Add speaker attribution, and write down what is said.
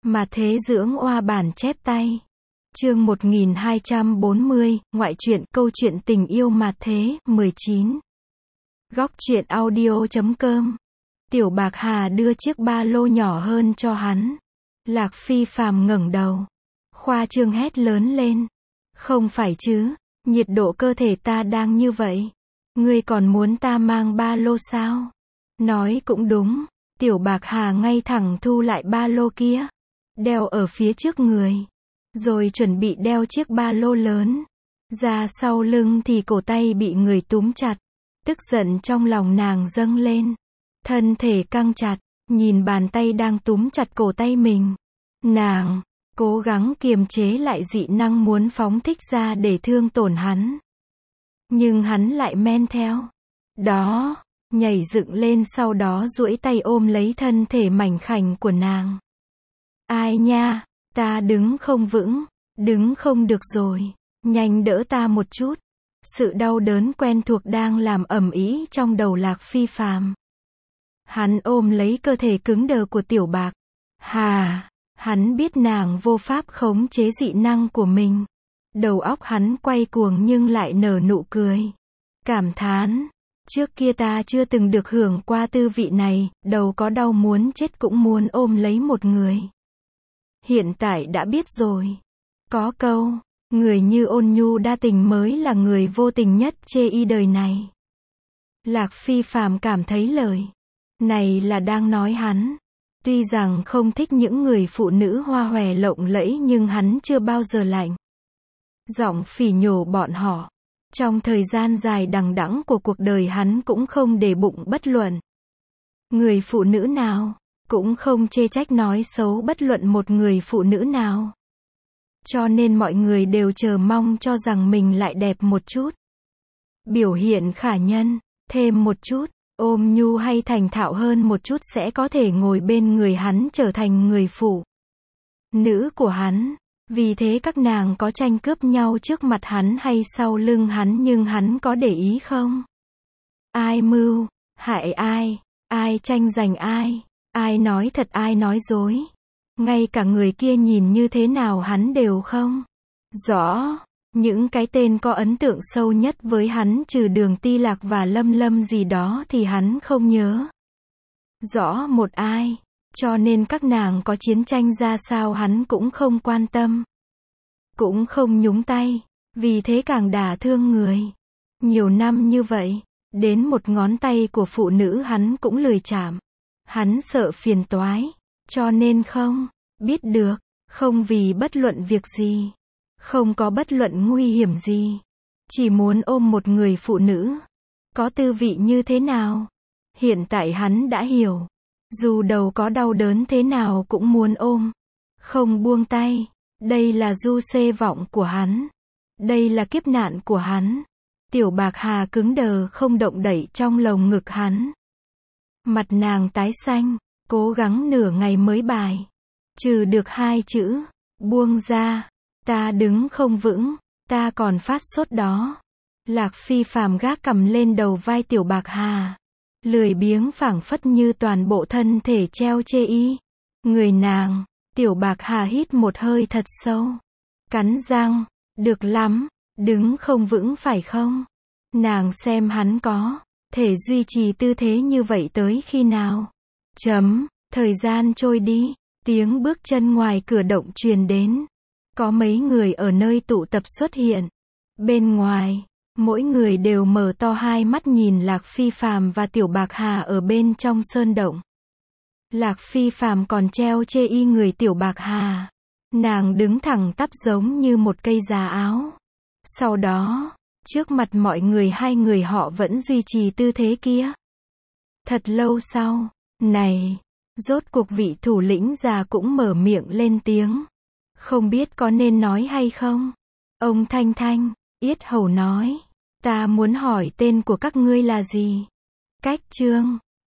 Speaker 1: Mà thế dưỡng oa bản chép tay. Chương 1240, ngoại truyện, câu chuyện tình yêu mà thế, 19. Góc truyện audio.com. Tiểu Bạc Hà đưa chiếc ba lô nhỏ hơn cho hắn. Lạc Phi phàm ngẩng đầu. Khoa trương hét lớn lên. Không phải chứ, nhiệt độ cơ thể ta đang như vậy. Ngươi còn muốn ta mang ba lô sao? Nói cũng đúng. Tiểu Bạc Hà ngay thẳng thu lại ba lô kia, đeo ở phía trước người, rồi chuẩn bị đeo chiếc ba lô lớn ra sau lưng thì cổ tay bị người túm chặt. Tức giận trong lòng nàng dâng lên, thân thể căng chặt, nhìn bàn tay đang túm chặt cổ tay mình. Nàng cố gắng kiềm chế lại dị năng muốn phóng thích ra để thương tổn hắn. Nhưng hắn lại men theo. Đó, nhảy dựng lên, sau đó duỗi tay ôm lấy thân thể mảnh khảnh của nàng. Ai nha, ta đứng không vững, đứng không được rồi, nhanh đỡ ta một chút. Sự đau đớn quen thuộc đang làm ầm ĩ trong đầu Lạc Phi phàm. Hắn ôm lấy cơ thể cứng đờ của Tiểu Bạc Hà, hắn biết nàng vô pháp khống chế dị năng của mình. Đầu óc hắn quay cuồng nhưng lại nở nụ cười. Cảm thán, trước kia ta chưa từng được hưởng qua tư vị này, đầu có đau muốn chết cũng muốn ôm lấy một người. Hiện tại đã biết rồi. Có câu, người như ôn nhu đa tình mới là người vô tình nhất chê y đời này. Lạc Phi phàm cảm thấy lời này là đang nói hắn. Tuy rằng không thích những người phụ nữ hoa hòe lộng lẫy nhưng hắn chưa bao giờ lạnh giọng phỉ nhổ bọn họ. Trong thời gian dài đằng đẵng của cuộc đời hắn cũng không để bụng bất luận người phụ nữ nào, cũng không chê trách nói xấu bất luận một người phụ nữ nào. Cho nên mọi người đều chờ mong cho rằng mình lại đẹp một chút, biểu hiện khả nhân thêm một chút, ôm nhu hay thành thạo hơn một chút sẽ có thể ngồi bên người hắn trở thành người phụ nữ của hắn. Vì thế các nàng có tranh cướp nhau trước mặt hắn hay sau lưng hắn, nhưng hắn có để ý không? Ai mưu hại ai, ai tranh giành ai, ai nói thật ai nói dối, ngay cả người kia nhìn như thế nào hắn đều không rõ. Những cái tên có ấn tượng sâu nhất với hắn trừ Đường Ti Lạc và Lâm Lâm gì đó thì hắn không nhớ rõ một ai. Cho nên các nàng có chiến tranh ra sao hắn cũng không quan tâm, cũng không nhúng tay. Vì thế càng đả thương người. Nhiều năm như vậy, đến một ngón tay của phụ nữ hắn cũng lười chạm. Hắn sợ phiền toái, cho nên không biết được, không vì bất luận việc gì, không có bất luận nguy hiểm gì, chỉ muốn ôm một người phụ nữ. Có tư vị như thế nào? Hiện tại hắn đã hiểu. Dù đầu có đau đớn thế nào cũng muốn ôm, không buông tay. Đây là du xê vọng của hắn. Đây là kiếp nạn của hắn. Tiểu Bạc Hà cứng đờ không động đậy trong lồng ngực hắn. Mặt nàng tái xanh, cố gắng nửa ngày mới bài trừ được hai chữ, buông ra. Ta đứng không vững, ta còn phát sốt đó. Lạc Phi phàm gác cầm lên đầu vai Tiểu Bạc Hà, lười biếng phảng phất như toàn bộ thân thể treo chê y người nàng. Tiểu Bạc Hà hít một hơi thật sâu, cắn răng, được lắm, đứng không vững phải không? Nàng xem hắn có thể duy trì tư thế như vậy tới khi nào. Thời gian trôi đi, tiếng bước chân ngoài cửa động truyền đến. Có mấy người ở nơi tụ tập xuất hiện. Bên ngoài, mỗi người đều mở to hai mắt nhìn Lạc Phi phàm và Tiểu Bạc Hà ở bên trong sơn động. Lạc Phi phàm còn treo chê y người Tiểu Bạc Hà. Nàng đứng thẳng tắp giống như một cây già áo. Sau đó, trước mặt mọi người hai người họ vẫn duy trì tư thế kia. Thật lâu sau, này, rốt cuộc vị thủ lĩnh già cũng mở miệng lên tiếng. Không biết có nên nói hay không? Ông Thanh Thanh, yết hầu nói. Ta muốn hỏi tên của các ngươi là gì? Cách Trương,